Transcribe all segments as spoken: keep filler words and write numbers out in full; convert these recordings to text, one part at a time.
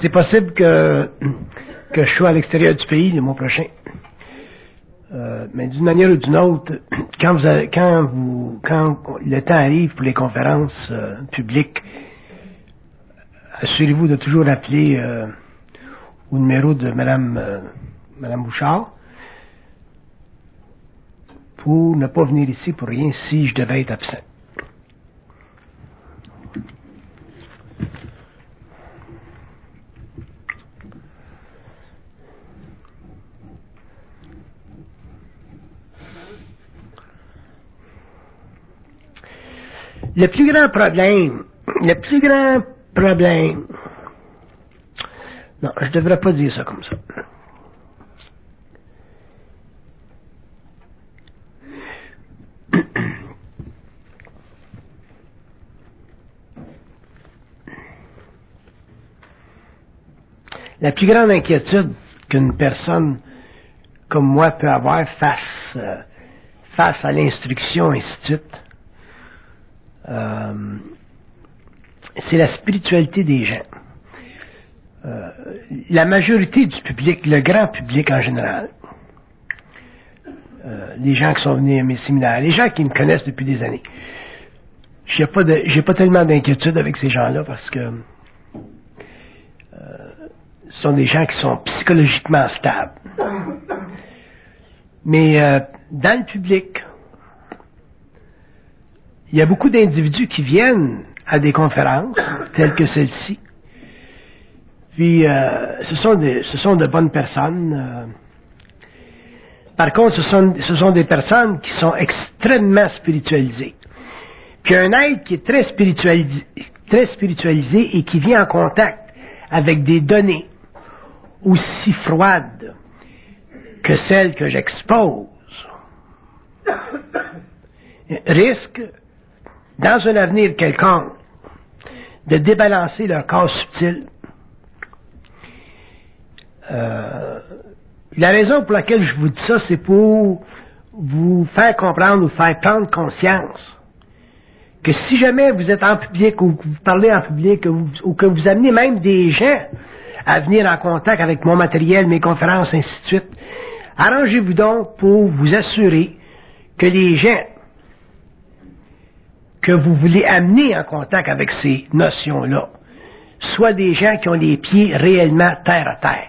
C'est possible que, que je sois à l'extérieur du pays le mois prochain. Euh, mais d'une manière ou d'une autre, quand vous, avez, quand vous, quand le temps arrive pour les conférences euh, publiques, assurez-vous de toujours appeler euh, au numéro de Madame, euh, Madame Bouchard pour ne pas venir ici pour rien si je devais être absent. Le plus grand problème, le plus grand problème, non, je devrais pas dire ça comme ça. La plus grande inquiétude qu'une personne comme moi peut avoir face, euh, face à l'instruction, ainsi de suite, euh, c'est la spiritualité des gens. Euh, la majorité du public, le grand public en général, euh, les gens qui sont venus à mes séminaires, les gens qui me connaissent depuis des années, j'ai pas de, j'ai pas tellement d'inquiétude avec ces gens-là parce que euh, ce sont des gens qui sont psychologiquement stables. Mais euh, dans le public, il y a beaucoup d'individus qui viennent à des conférences telles que celle-ci. Puis, euh, ce sont des, ce sont de bonnes personnes. Euh. Par contre, ce sont, ce sont des personnes qui sont extrêmement spiritualisées. Puis, un être qui est très spiritualisé, très spiritualisé et qui vient en contact avec des données aussi froides que celles que j'expose, risque, dans un avenir quelconque, de débalancer leur corps subtil. Euh, la raison pour laquelle je vous dis ça, c'est pour vous faire comprendre ou faire prendre conscience que si jamais vous êtes en public ou que vous parlez en public ou, ou que vous amenez même des gens à venir en contact avec mon matériel, mes conférences, ainsi de suite, arrangez-vous donc pour vous assurer que les gens que vous voulez amener en contact avec ces notions-là soient des gens qui ont les pieds réellement terre à terre.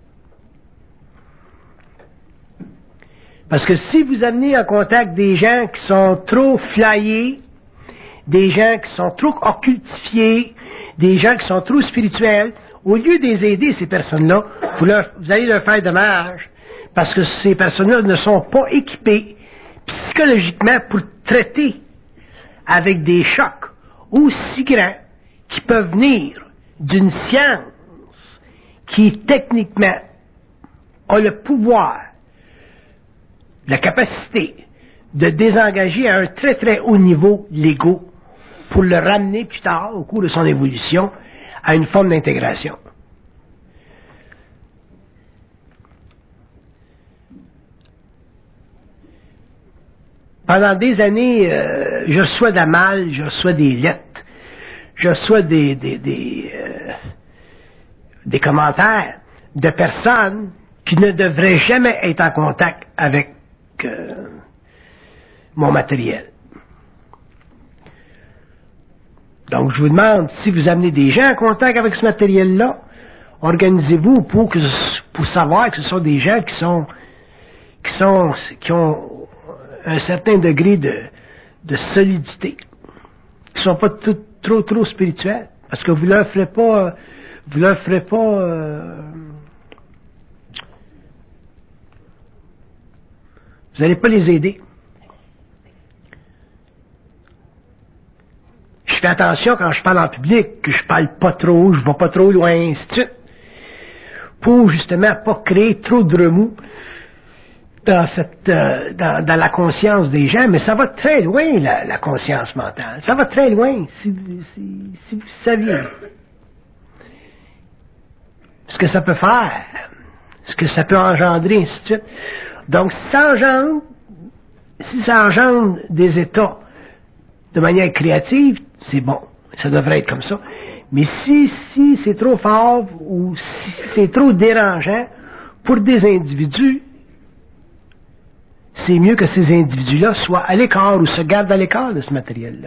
Parce que si vous amenez en contact des gens qui sont trop flyés, des gens qui sont trop occultifiés, des gens qui sont trop spirituels, au lieu de les aider, ces personnes-là, vous, leur, vous allez leur faire dommage, parce que ces personnes-là ne sont pas équipées psychologiquement pour traiter avec des chocs aussi grands qui peuvent venir d'une science qui, techniquement, a le pouvoir, la capacité de désengager à un très très haut niveau l'ego pour le ramener plus tard, au cours de son évolution, à une forme d'intégration. Pendant des années, euh, je reçois de la malle, je reçois des lettres, je reçois des, des, des, euh, des commentaires de personnes qui ne devraient jamais être en contact avec euh, mon matériel. Donc, je vous demande, si vous amenez des gens en contact avec ce matériel-là, organisez-vous pour, que, pour savoir que ce sont des gens qui sont, qui sont, qui ont un certain degré de, de solidité, qui ne sont pas tout, trop, trop spirituels, parce que vous leur ferez pas, vous leur ferez pas, euh, vous n'allez pas les aider. Je fais attention quand je parle en public, que je parle pas trop, je vais pas trop loin, ainsi de suite, pour justement pas créer trop de remous dans cette, euh, dans, dans la conscience des gens, mais ça va très loin, la, la conscience mentale. Ça va très loin, si, si, si vous saviez ce que ça peut faire, ce que ça peut engendrer, ainsi de suite. Donc, si ça engendre, si ça engendre des états de manière créative, c'est bon, ça devrait être comme ça. Mais si, si c'est trop fort ou si c'est trop dérangeant pour des individus, c'est mieux que ces individus-là soient à l'écart ou se gardent à l'écart de ce matériel-là.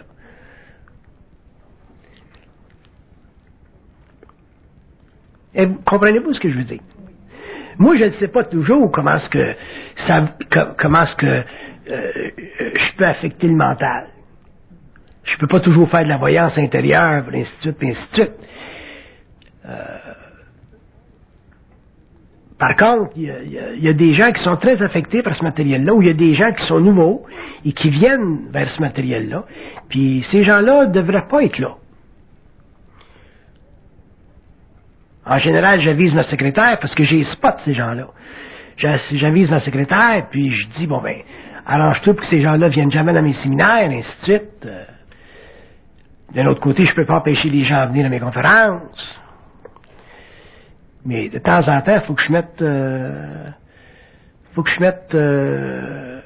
Et comprenez-vous ce que je veux dire? Moi, je ne sais pas toujours comment est-ce que ça, comment est-ce que euh, je peux affecter le mental. Je ne peux pas toujours faire de la voyance intérieure, et ainsi de suite, et ainsi de suite. Euh, par contre, il y, y, y a des gens qui sont très affectés par ce matériel-là, ou il y a des gens qui sont nouveaux et qui viennent vers ce matériel-là, puis ces gens-là ne devraient pas être là. En général, j'avise ma secrétaire parce que j'ai spot ces gens-là. J'avise ma secrétaire, puis je dis, bon ben, arrange-toi pour que ces gens-là viennent jamais dans mes séminaires, et ainsi de suite. D'un autre côté, je peux pas empêcher les gens de venir à mes conférences. Mais de temps en temps, il faut que je mette... Euh, faut que je mette... Euh,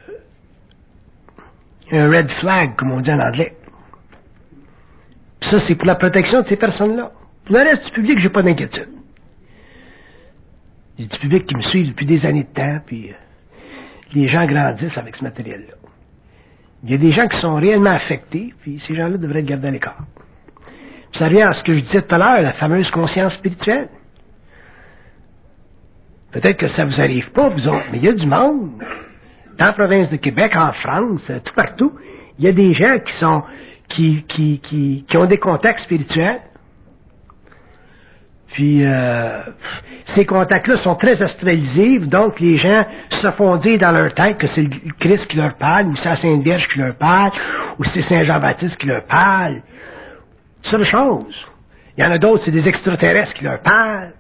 un red flag, comme on dit en anglais. Puis ça, c'est pour la protection de ces personnes-là. Pour le reste du public, j'ai pas d'inquiétude. J'ai du public qui me suit depuis des années de temps, puis euh, les gens grandissent avec ce matériel-là. Il y a des gens qui sont réellement affectés, puis ces gens-là devraient être gardés à l'écart. Puis ça revient à ce que je disais tout à l'heure, la fameuse conscience spirituelle. Peut-être que ça vous arrive pas, vous autres, mais il y a du monde. Dans la province de Québec, en France, tout partout, il y a des gens qui sont qui, qui, qui, qui ont des contacts spirituels. Puis, euh, ces contacts-là sont très astralisés, donc les gens se font dire dans leur tête que c'est le Christ qui leur parle, ou c'est la Sainte Vierge qui leur parle, ou c'est Saint Jean-Baptiste qui leur parle. C'est la chose. Il y en a d'autres, c'est des extraterrestres qui leur parlent.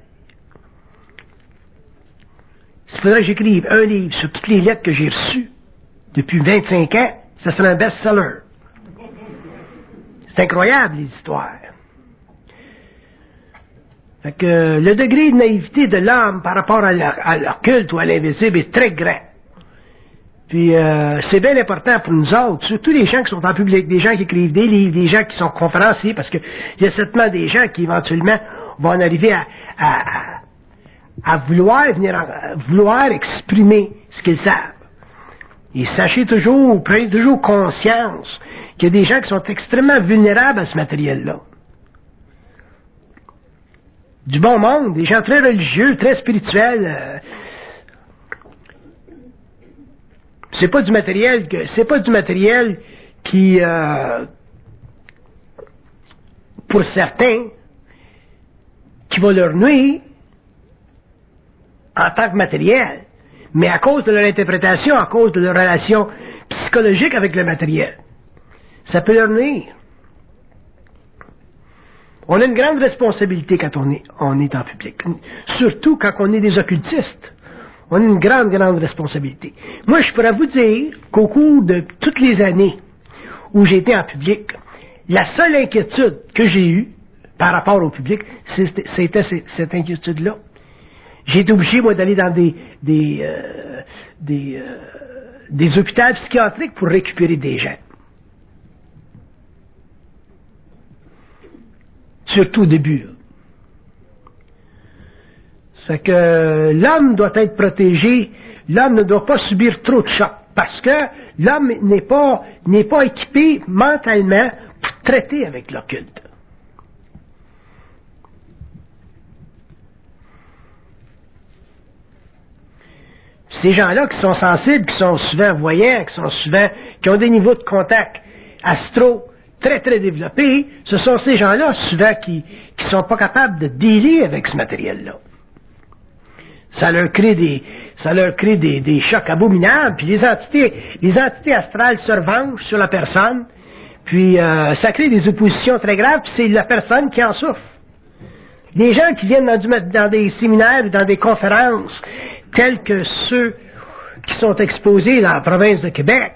Il faudrait que j'écrive un livre sur toutes les lettres que j'ai reçues depuis vingt-cinq ans, ça serait un best-seller. C'est incroyable, les histoires. Fait que le degré de naïveté de l'homme par rapport à leur, à leur culte ou à l'invisible est très grand. Puis euh, c'est bien important pour nous autres, surtout les gens qui sont en public, des gens qui écrivent des livres, des gens qui sont conférenciers, parce que il y a certainement des gens qui éventuellement vont en arriver à, à, à vouloir venir, à vouloir exprimer ce qu'ils savent. Et sachez toujours, prenez toujours conscience qu'il y a des gens qui sont extrêmement vulnérables à ce matériel-là. Du bon monde, des gens très religieux, très spirituels. Euh, c'est pas du matériel que, c'est pas du matériel qui, euh, pour certains, qui va leur nuire en tant que matériel, mais à cause de leur interprétation, à cause de leur relation psychologique avec le matériel. Ça peut leur nuire. On a une grande responsabilité quand on est, on est en public. Surtout quand on est des occultistes. On a une grande, grande responsabilité. Moi, je pourrais vous dire qu'au cours de toutes les années où j'ai été en public, la seule inquiétude que j'ai eue par rapport au public, c'était, c'était cette inquiétude-là. J'ai été obligé, moi, d'aller dans des, des, euh, des, euh, des hôpitaux psychiatriques pour récupérer des gens. Surtout au début. C'est que l'homme doit être protégé, l'homme ne doit pas subir trop de chocs, parce que l'homme n'est pas, n'est pas équipé mentalement pour traiter avec l'occulte. Ces gens-là qui sont sensibles, qui sont souvent voyants, qui sont souvent, qui ont des niveaux de contact astro très très développés, ce sont ces gens-là souvent qui qui sont pas capables de dealer avec ce matériel-là. Ça leur crée des ça leur crée des, des chocs abominables, puis les entités les entités astrales se revanchent sur la personne, puis euh, ça crée des oppositions très graves, puis c'est la personne qui en souffre. Les gens qui viennent dans, du, dans des séminaires ou dans des conférences tels que ceux qui sont exposés dans la province de Québec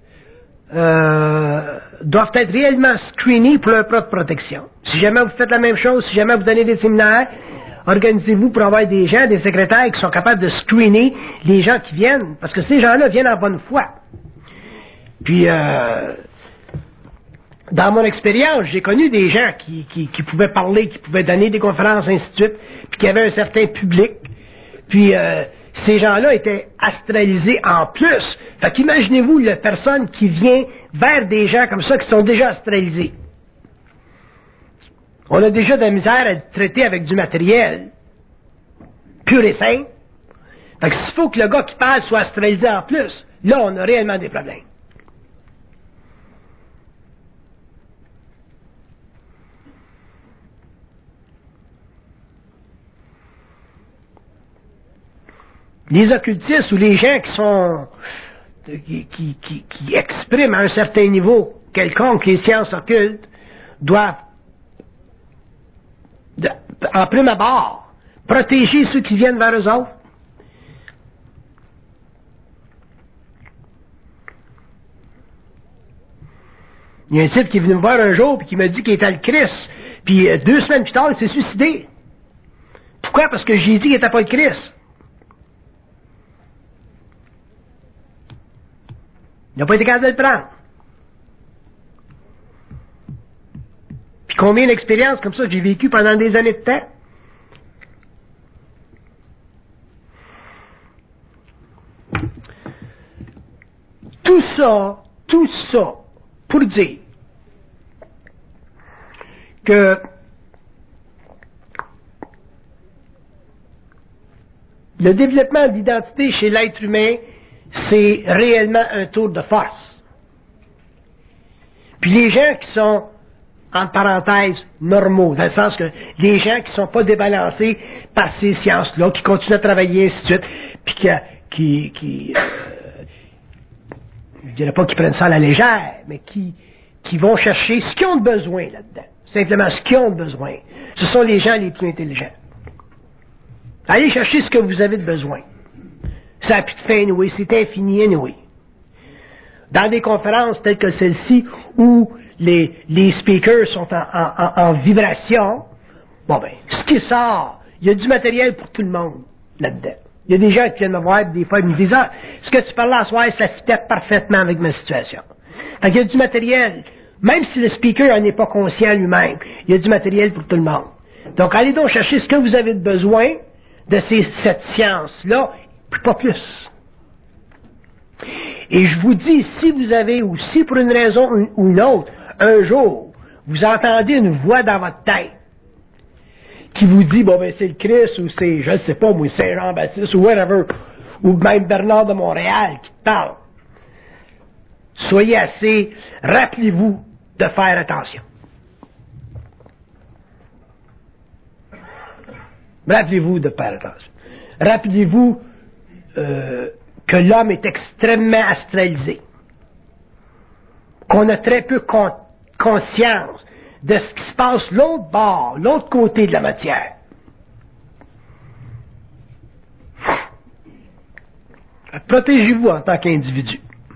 euh, doivent être réellement screenés pour leur propre protection. Si jamais vous faites la même chose, si jamais vous donnez des séminaires, organisez-vous pour avoir des gens, des secrétaires qui sont capables de screener les gens qui viennent, parce que ces gens-là viennent en bonne foi. Puis, euh, dans mon expérience, j'ai connu des gens qui, qui, qui pouvaient parler, qui pouvaient donner des conférences, ainsi de suite, puis qui avaient un certain public. Puis euh, ces gens-là étaient astralisés en plus. Fait qu'imaginez-vous la personne qui vient vers des gens comme ça qui sont déjà astralisés. On a déjà de la misère à traiter avec du matériel pur et simple. Fait que s'il faut que le gars qui parle soit astralisé en plus, là, on a réellement des problèmes. Les occultistes ou les gens qui sont qui, qui, qui, qui expriment à un certain niveau quelconque les sciences occultes doivent de, en prime abord protéger ceux qui viennent vers eux autres. Il y a un type qui est venu me voir un jour et qui m'a dit qu'il était le Christ, puis deux semaines plus tard il s'est suicidé. Pourquoi? Parce que j'ai dit qu'il n'était pas le Christ. Il n'a pas été capable de le prendre. Puis combien d'expériences comme ça que j'ai vécues pendant des années de temps? Tout ça, tout ça, pour dire que le développement d'identité chez l'être humain, c'est réellement un tour de force. Puis les gens qui sont, entre parenthèses, normaux, dans le sens que les gens qui ne sont pas débalancés par ces sciences-là, qui continuent à travailler, ainsi de suite, puis qui, qui, qui euh, je ne dirais pas qu'ils prennent ça à la légère, mais qui, qui vont chercher ce qu'ils ont de besoin là-dedans. Simplement ce qu'ils ont de besoin. Ce sont les gens les plus intelligents. Allez chercher ce que vous avez de besoin. Ça n'a plus de fin, anyway, c'est infini, anyway. Dans des conférences telles que celle-ci, où les, les speakers sont en, en, en vibration, bon ben, ce qui sort, il y a du matériel pour tout le monde là-dedans. Il y a des gens qui viennent me voir, des fois ils me disent, ah, ce que tu parlais à soir, ça fitait parfaitement avec ma situation. Fait qu'il y a du matériel, même si le speaker n'en est pas conscient lui-même, il y a du matériel pour tout le monde. Donc allez donc chercher ce que vous avez de besoin de ces, cette science-là, pas plus. Et je vous dis, si vous avez, ou si pour une raison ou une autre, un jour, vous entendez une voix dans votre tête qui vous dit, bon ben c'est le Christ, ou c'est, je ne sais pas, moi, Saint Jean-Baptiste, ou whatever, ou même Bernard de Montréal qui parle, soyez assez, rappelez-vous de faire attention. Rappelez-vous de faire attention. Rappelez-vous euh, que l'homme est extrêmement astralisé. Qu'on a très peu con- conscience de ce qui se passe l'autre bord, l'autre côté de la matière. Protégez-vous en tant qu'individu.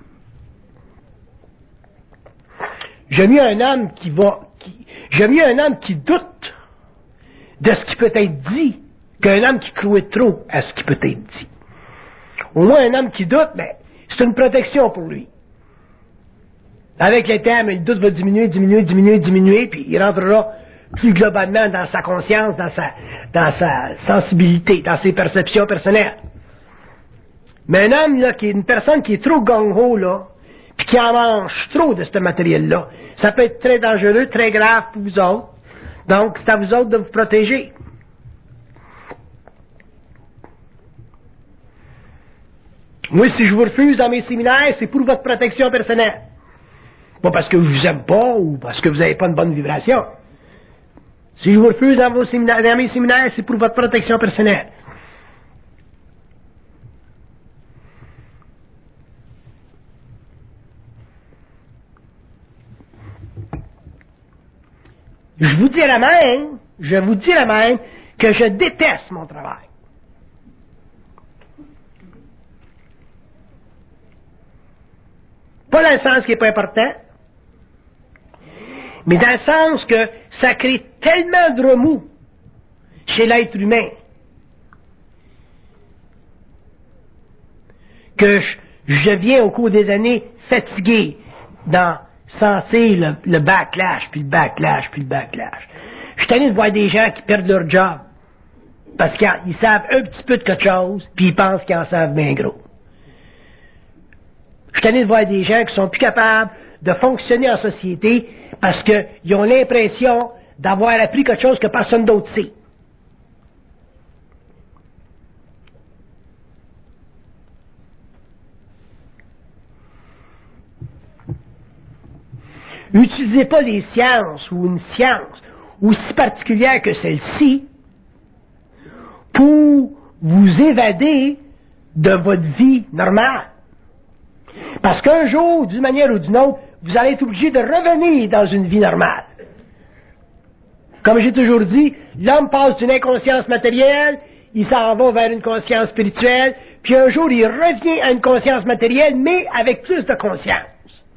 J'aime mieux un homme qui va, qui, j'aime mieux un homme qui doute de ce qui peut être dit qu'un homme qui croit trop à ce qui peut être dit. Au moins, un homme qui doute, ben, c'est une protection pour lui. Avec le temps, le doute va diminuer, diminuer, diminuer, diminuer, puis il rentrera plus globalement dans sa conscience, dans sa, dans sa sensibilité, dans ses perceptions personnelles. Mais un homme, là, qui est une personne qui est trop gung-ho, là, puis qui en mange trop de ce matériel-là, ça peut être très dangereux, très grave pour vous autres. Donc, c'est à vous autres de vous protéger. Moi, si je vous refuse dans mes séminaires, c'est pour votre protection personnelle. Pas parce que je vous aime pas ou parce que vous n'avez pas une bonne vibration. Si je vous refuse dans, vos séminaires, dans mes séminaires, c'est pour votre protection personnelle. Je vous dirais même, je vous dirais même que je déteste mon travail. Pas dans le sens qui n'est pas important, mais dans le sens que ça crée tellement de remous chez l'être humain que je, je viens au cours des années fatigué dans sentir le, le backlash, puis le backlash, puis le backlash. Je suis tanné de voir des gens qui perdent leur job parce qu'ils savent un petit peu de quelque chose, puis ils pensent qu'ils en savent bien gros. Je suis tanné de voir des gens qui sont plus capables de fonctionner en société parce qu'ils ont l'impression d'avoir appris quelque chose que personne d'autre sait. N'utilisez pas les sciences ou une science aussi particulière que celle-ci pour vous évader de votre vie normale. Parce qu'un jour, d'une manière ou d'une autre, vous allez être obligé de revenir dans une vie normale. Comme j'ai toujours dit, l'homme passe d'une inconscience matérielle, il s'en va vers une conscience spirituelle, puis un jour il revient à une conscience matérielle, mais avec plus de conscience.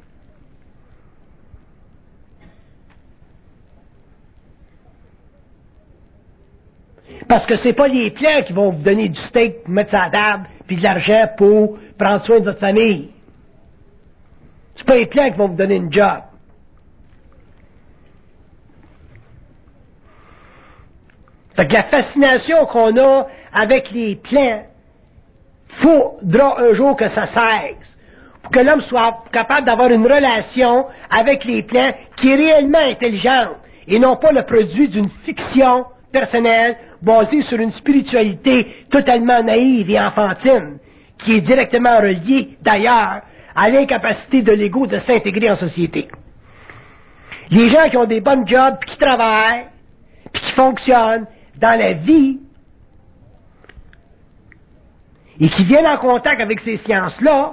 Parce que c'est pas les plans qui vont vous donner du steak pour mettre ça à la table, puis de l'argent pour prendre soin de votre famille. C'est pas les plans qui vont vous donner une job. Fait que la fascination qu'on a avec les plans, faudra un jour que ça cesse. Pour que l'homme soit capable d'avoir une relation avec les plans qui est réellement intelligente et non pas le produit d'une fiction personnelle basée sur une spiritualité totalement naïve et enfantine, qui est directement reliée, d'ailleurs, à l'incapacité de l'ego de s'intégrer en société. Les gens qui ont des bonnes jobs, puis qui travaillent, puis qui fonctionnent dans la vie, et qui viennent en contact avec ces sciences-là,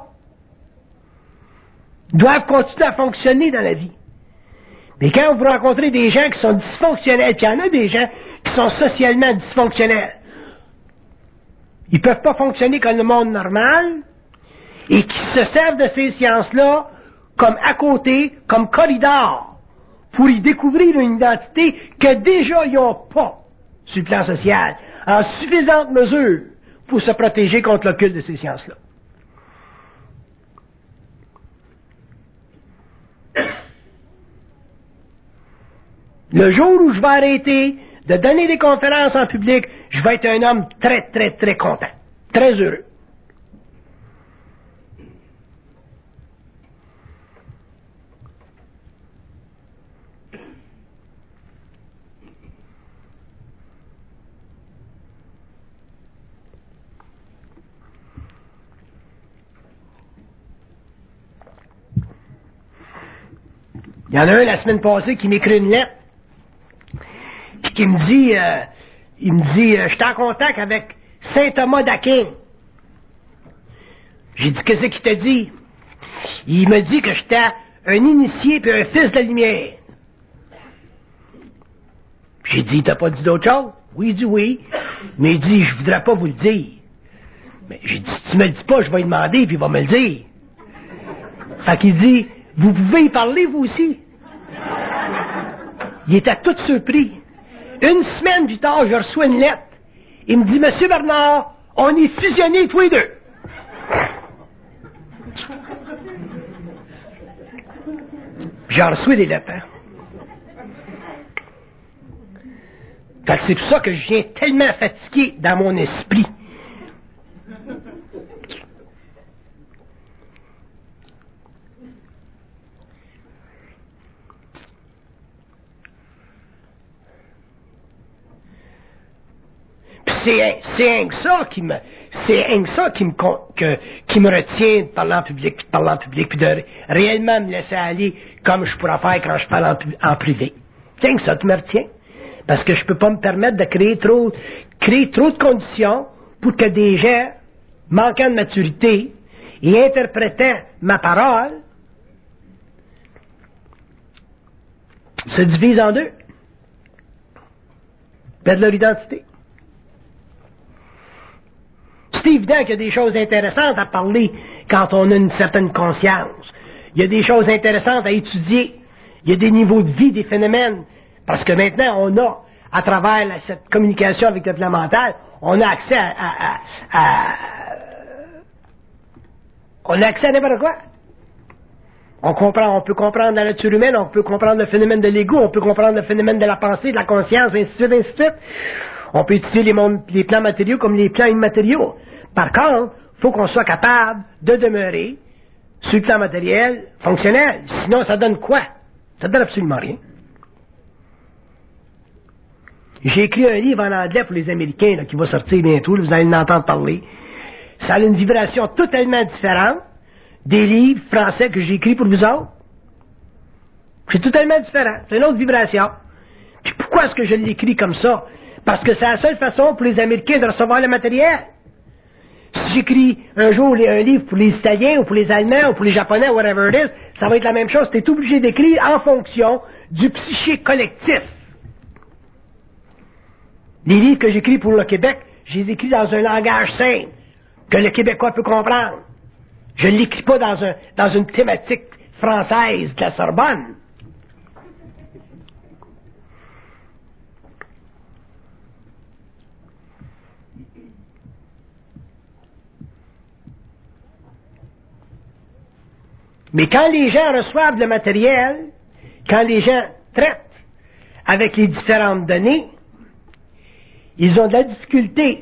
doivent continuer à fonctionner dans la vie. Mais quand vous rencontrez des gens qui sont dysfonctionnels, puis il y en a des gens qui sont socialement dysfonctionnels, ils ne peuvent pas fonctionner comme le monde normal, et qui se servent de ces sciences-là comme à côté, comme corridor, pour y découvrir une identité que déjà ils n'ont pas sur le plan social, en suffisante mesure pour se protéger contre l'occulte de ces sciences-là. Le jour où je vais arrêter de donner des conférences en public, je vais être un homme très, très, très content, très heureux. Il y en a un la semaine passée qui m'écrit une lettre, puis qui me dit, euh, il me dit, euh, je suis en contact avec saint Thomas d'Aquin. J'ai dit, qu'est-ce qu'il t'a dit? Il me dit que j'étais un initié puis un fils de la lumière. J'ai dit, t'as pas dit d'autre chose? Oui, il dit oui. Mais il dit, je voudrais pas vous le dire. Mais j'ai dit, si tu me le dis pas, je vais lui demander puis il va me le dire. Fait qu'il dit, vous pouvez y parler, vous aussi. Il était tout surpris. Une semaine plus tard, je reçois une lettre. Il me dit, Monsieur Bernard, on est fusionnés tous les deux. J'en reçois des lettres, hein. Fait que c'est pour ça que je viens tellement fatigué dans mon esprit. C'est, c'est rien que ça qui me, c'est rien que ça qui me, que, qui me retient de parler en public, de parler en public, puis de réellement me laisser aller comme je pourrais faire quand je parle en, en privé. C'est rien que ça qui me retient. Parce que je peux pas me permettre de créer trop, créer trop de conditions pour que des gens, manquant de maturité et interprétant ma parole, se divisent en deux. Perdent leur identité. C'est évident qu'il y a des choses intéressantes à parler quand on a une certaine conscience. Il y a des choses intéressantes à étudier. Il y a des niveaux de vie, des phénomènes. Parce que maintenant, on a, à travers la, cette communication avec le plan mental, on a accès à, à, à, à... On a accès à n'importe quoi. On comprend, on peut comprendre la nature humaine, on peut comprendre le phénomène de l'ego, on peut comprendre le phénomène de la pensée, de la conscience, ainsi de suite, ainsi de suite. On peut utiliser les, mondes, les plans matériaux comme les plans immatériaux. Par contre, il faut qu'on soit capable de demeurer sur le plan matériel fonctionnel. Sinon, ça donne quoi? Ça donne absolument rien. J'ai écrit un livre en anglais pour les Américains là, qui va sortir bientôt, là, vous allez en entendre parler. Ça a une vibration totalement différente des livres français que j'ai écrits pour vous autres. C'est totalement différent. C'est une autre vibration. Puis pourquoi est-ce que je l'écris comme ça? Parce que c'est la seule façon pour les Américains de recevoir le matériel. Si j'écris un jour un livre pour les Italiens ou pour les Allemands ou pour les Japonais, whatever it is, ça va être la même chose. Tu es obligé d'écrire en fonction du psyché collectif. Les livres que j'écris pour le Québec, je les écris dans un langage simple, que le Québécois peut comprendre. Je ne l'écris pas dans, un, dans une thématique française de la Sorbonne. Mais quand les gens reçoivent le matériel, quand les gens traitent avec les différentes données, ils ont de la difficulté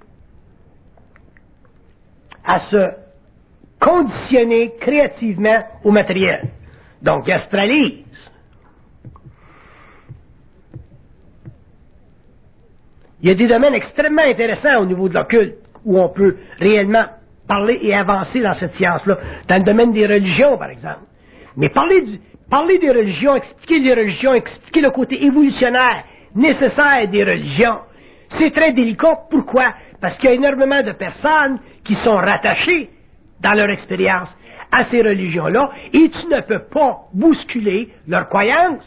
à se conditionner créativement au matériel. Donc, ils astralisent. Il y a des domaines extrêmement intéressants au niveau de l'occulte, où on peut réellement parler et avancer dans cette science-là. Dans le domaine des religions, par exemple. Mais parler, du, parler des religions, expliquer les religions, expliquer le côté évolutionnaire nécessaire des religions, c'est très délicat. Pourquoi? Parce qu'il y a énormément de personnes qui sont rattachées dans leur expérience à ces religions-là, et tu ne peux pas bousculer leurs croyances.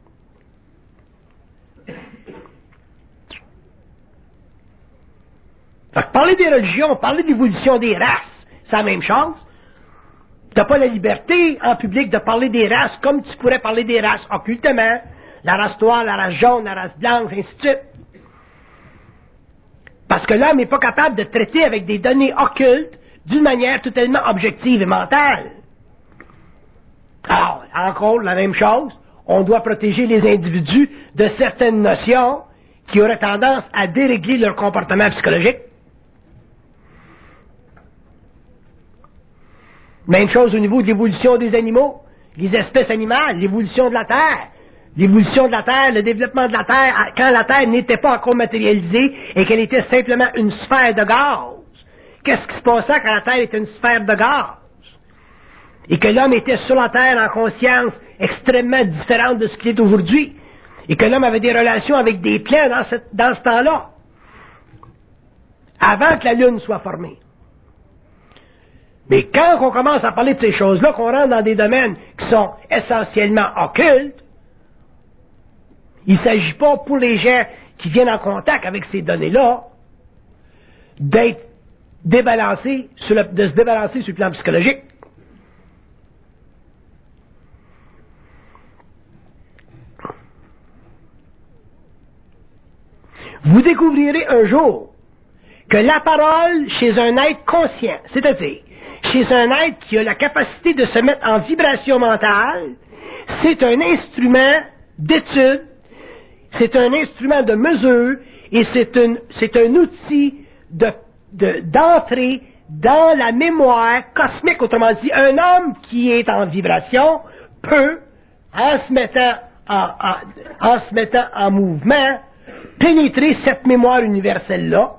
Fait que parler des religions, parler de l'évolution des races, c'est la même chose. Tu n'as pas la liberté en public de parler des races comme tu pourrais parler des races occultement. La race noire, la race jaune, la race blanche, ainsi de suite. Parce que l'homme n'est pas capable de traiter avec des données occultes d'une manière totalement objective et mentale. Alors, encore la même chose, on doit protéger les individus de certaines notions qui auraient tendance à dérégler leur comportement psychologique. Même chose au niveau de l'évolution des animaux, les espèces animales, l'évolution de la Terre. L'évolution de la Terre, le développement de la Terre, quand la Terre n'était pas encore matérialisée et qu'elle était simplement une sphère de gaz. Qu'est-ce qui se passait quand la Terre était une sphère de gaz? Et que l'homme était sur la Terre en conscience extrêmement différente de ce qu'il est aujourd'hui. Et que l'homme avait des relations avec des plans dans, cette, dans ce temps-là. Avant que la Lune soit formée. Mais quand on commence à parler de ces choses-là, qu'on rentre dans des domaines qui sont essentiellement occultes, il ne s'agit pas pour les gens qui viennent en contact avec ces données-là d'être débalancés, sur le, de se débalancer sur le plan psychologique. Vous découvrirez un jour que la parole chez un être conscient, c'est-à-dire chez un être qui a la capacité de se mettre en vibration mentale, c'est un instrument d'étude, c'est un instrument de mesure et c'est, une, c'est un outil de, de, d'entrée dans la mémoire cosmique. Autrement dit, un homme qui est en vibration peut, en se mettant en, en, en, se mettant en mouvement, pénétrer cette mémoire universelle-là.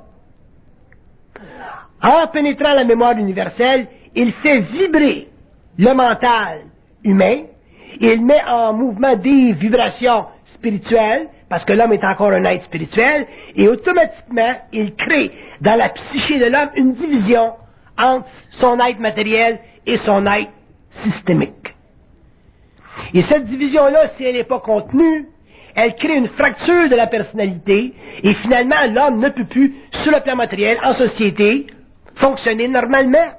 En pénétrant la mémoire universelle, il fait vibrer le mental humain, il met en mouvement des vibrations spirituelles, parce que l'homme est encore un être spirituel, et automatiquement, il crée dans la psyché de l'homme une division entre son être matériel et son être systémique. Et cette division-là, si elle n'est pas contenue, elle crée une fracture de la personnalité, et finalement, l'homme ne peut plus, sur le plan matériel, en société, fonctionner normalement.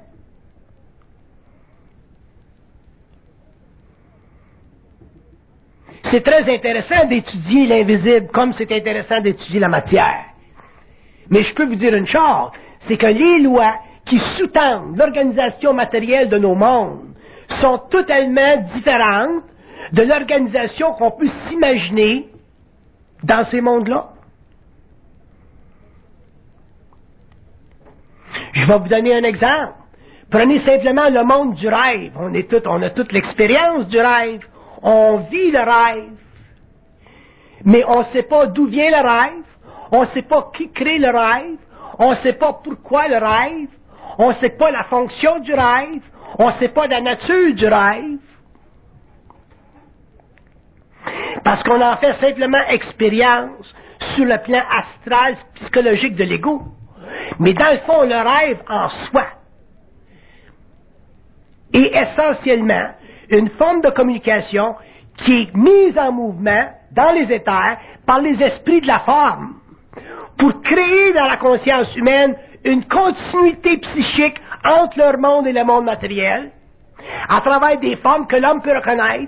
C'est très intéressant d'étudier l'invisible comme c'est intéressant d'étudier la matière. Mais je peux vous dire une chose, c'est que les lois qui sous-tendent l'organisation matérielle de nos mondes sont totalement différentes de l'organisation qu'on peut s'imaginer dans ces mondes-là. Je vais vous donner un exemple. Prenez simplement le monde du rêve. On est tout, on a toute l'expérience du rêve. On vit le rêve. Mais on ne sait pas d'où vient le rêve. On ne sait pas qui crée le rêve. On ne sait pas pourquoi le rêve. On ne sait pas la fonction du rêve. On ne sait pas la nature du rêve. Parce qu'on en fait simplement expérience sur le plan astral, psychologique de l'ego. Mais dans le fond, le rêve en soi est essentiellement une forme de communication qui est mise en mouvement dans les éthers par les esprits de la forme pour créer dans la conscience humaine une continuité psychique entre leur monde et le monde matériel à travers des formes que l'homme peut reconnaître,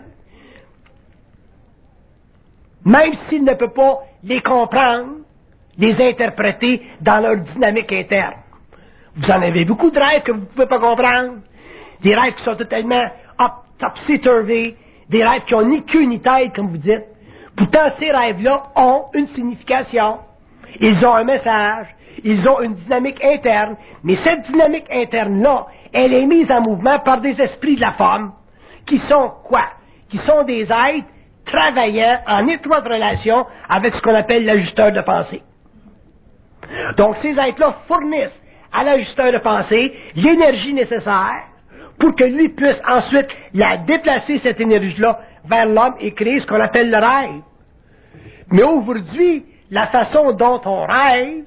même s'il ne peut pas les comprendre, les interpréter dans leur dynamique interne. Vous en avez beaucoup de rêves que vous ne pouvez pas comprendre, des rêves qui sont totalement topsy-turvy, des rêves qui n'ont ni queue ni tête, comme vous dites. Pourtant, ces rêves-là ont une signification, ils ont un message, ils ont une dynamique interne, mais cette dynamique interne-là, elle est mise en mouvement par des esprits de la forme, qui sont quoi? Qui sont des êtres travaillant en étroite relation avec ce qu'on appelle l'ajusteur de pensée. Donc, ces êtres-là fournissent à l'ajusteur de pensée l'énergie nécessaire pour que lui puisse ensuite la déplacer, cette énergie-là, vers l'homme et créer ce qu'on appelle le rêve. Mais aujourd'hui, la façon dont on rêve,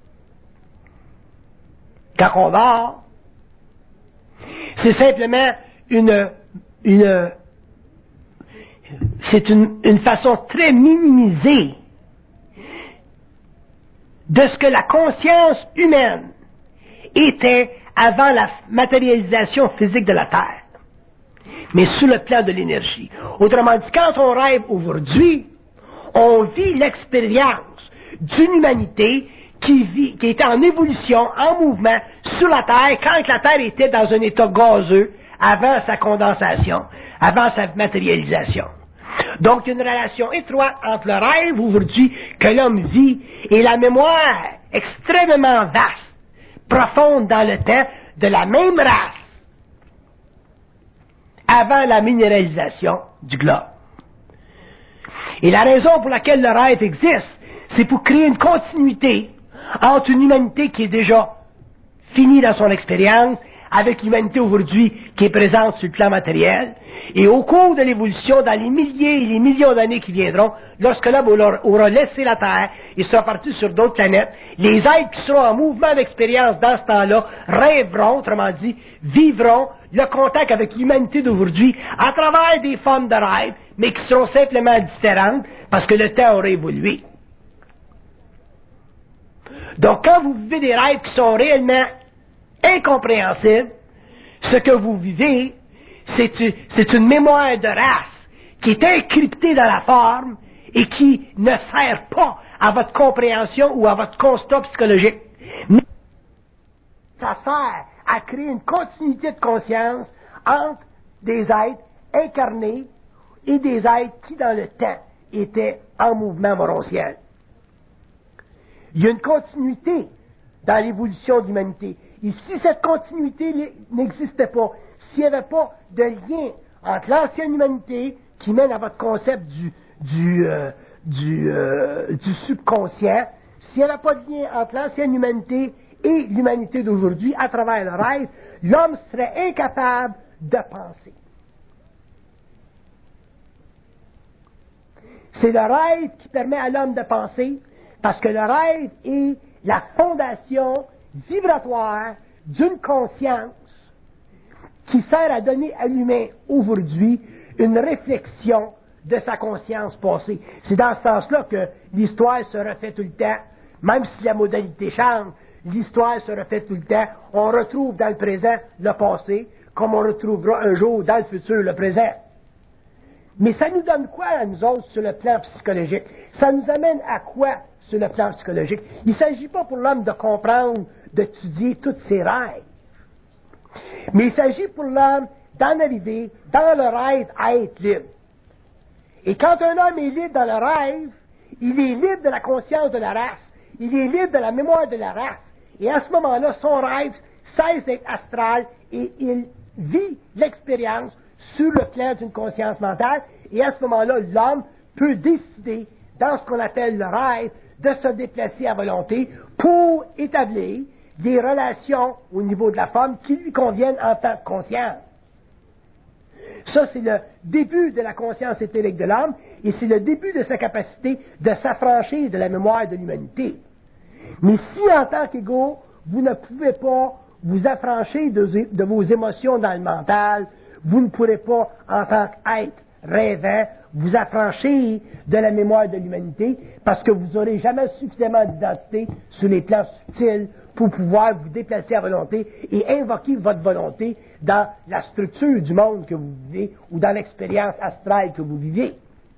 quand on dort, c'est simplement une, une c'est une, une façon très minimisée de ce que la conscience humaine était avant la matérialisation physique de la Terre, mais sur le plan de l'énergie. Autrement dit, quand on rêve aujourd'hui, on vit l'expérience d'une humanité qui vit, qui était en évolution, en mouvement sur la Terre, quand la Terre était dans un état gazeux, avant sa condensation, avant sa matérialisation. Donc, il y a une relation étroite entre le rêve aujourd'hui que l'homme vit et la mémoire extrêmement vaste, profonde dans le temps, de la même race, avant la minéralisation du globe. Et la raison pour laquelle le rêve existe, c'est pour créer une continuité entre une humanité qui est déjà finie dans son expérience, avec l'humanité aujourd'hui qui est présente sur le plan matériel, et au cours de l'évolution, dans les milliers et les millions d'années qui viendront, lorsque l'homme aura laissé la Terre et sera parti sur d'autres planètes, les êtres qui seront en mouvement d'expérience dans ce temps-là rêveront, autrement dit, vivront le contact avec l'humanité d'aujourd'hui à travers des formes de rêve, mais qui seront simplement différentes parce que le temps aura évolué. Donc, quand vous vivez des rêves qui sont réellement incompréhensibles, ce que vous vivez, c'est une, c'est une mémoire de race qui est encryptée dans la forme et qui ne sert pas à votre compréhension ou à votre constat psychologique. Mais ça sert à créer une continuité de conscience entre des êtres incarnés et des êtres qui, dans le temps, étaient en mouvement morontiel. Il y a une continuité dans l'évolution de l'humanité. Et si cette continuité n'existait pas, s'il n'y avait pas de lien entre l'ancienne humanité qui mène à votre concept du, du, euh, du, euh, du subconscient, s'il n'y avait pas de lien entre l'ancienne humanité et l'humanité d'aujourd'hui à travers le rêve, l'homme serait incapable de penser. C'est le rêve qui permet à l'homme de penser, parce que le rêve est la fondation vibratoire d'une conscience qui sert à donner à l'humain aujourd'hui une réflexion de sa conscience passée. C'est dans ce sens-là que l'histoire se refait tout le temps, même si la modalité change, l'histoire se refait tout le temps. On retrouve dans le présent le passé, comme on retrouvera un jour dans le futur le présent. Mais ça nous donne quoi à nous autres sur le plan psychologique? Ça nous amène à quoi sur le plan psychologique? Il ne s'agit pas pour l'homme de comprendre, d'étudier tous ses rêves. Mais il s'agit pour l'homme d'en arriver dans le rêve à être libre. Et quand un homme est libre dans le rêve, il est libre de la conscience de la race, il est libre de la mémoire de la race. Et à ce moment-là, son rêve cesse d'être astral et il vit l'expérience sur le plan d'une conscience mentale. Et à ce moment-là, l'homme peut décider, dans ce qu'on appelle le rêve, de se déplacer à volonté pour établir des relations au niveau de la femme qui lui conviennent en tant que conscience. Ça, c'est le début de la conscience éthérique de l'homme et c'est le début de sa capacité de s'affranchir de la mémoire de l'humanité. Mais si, en tant qu'égo, vous ne pouvez pas vous affranchir de, de vos émotions dans le mental, vous ne pourrez pas, en tant qu'être rêvant, vous affranchir de la mémoire de l'humanité parce que vous n'aurez jamais suffisamment d'identité sur les plans subtils pour pouvoir vous déplacer à volonté et invoquer votre volonté dans la structure du monde que vous vivez ou dans l'expérience astrale que vous vivez.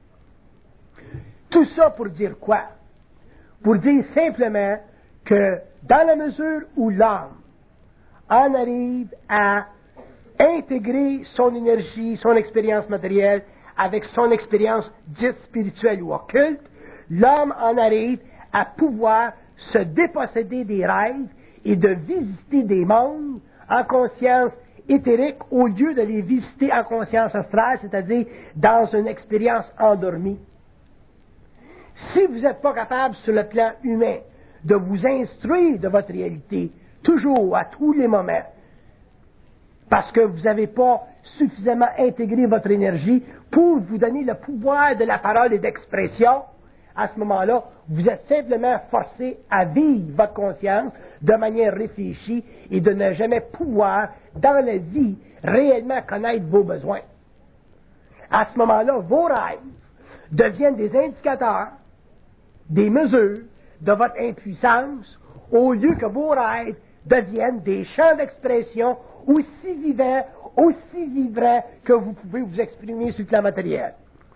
Tout ça pour dire quoi? Pour dire simplement que dans la mesure où l'homme en arrive à intégrer son énergie, son expérience matérielle avec son expérience dite spirituelle ou occulte, l'homme en arrive à pouvoir se déposséder des rêves et de visiter des mondes en conscience éthérique au lieu de les visiter en conscience astrale, c'est-à-dire dans une expérience endormie. Si vous n'êtes pas capable sur le plan humain de vous instruire de votre réalité, toujours, à tous les moments, parce que vous n'avez pas suffisamment intégré votre énergie pour vous donner le pouvoir de la parole et d'expression, à ce moment-là, vous êtes simplement forcé à vivre votre conscience de manière réfléchie et de ne jamais pouvoir, dans la vie, réellement connaître vos besoins. À ce moment-là, vos rêves deviennent des indicateurs, des mesures de votre impuissance, au lieu que vos rêves deviennent des champs d'expression aussi vivants, aussi vibrants que vous pouvez vous exprimer sur le plan matériel.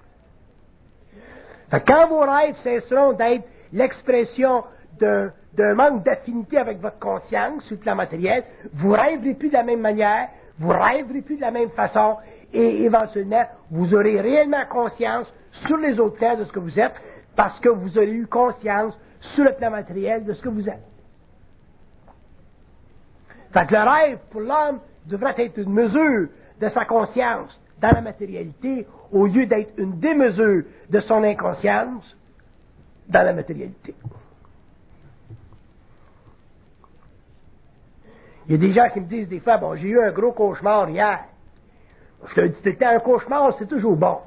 Quand vos rêves cesseront d'être l'expression d'un, d'un manque d'affinité avec votre conscience sur le plan matériel, vous ne rêverez plus de la même manière, vous ne rêverez plus de la même façon, et éventuellement, vous aurez réellement conscience sur les autres plans de ce que vous êtes, parce que vous aurez eu conscience sur le plan matériel de ce que vous êtes. Fait que le rêve, pour l'homme, devrait être une mesure de sa conscience dans la matérialité, au lieu d'être une démesure de son inconscience dans la matérialité. Il y a des gens qui me disent des fois, bon, j'ai eu un gros cauchemar hier. Je te dis, c'était un cauchemar, c'est toujours bon.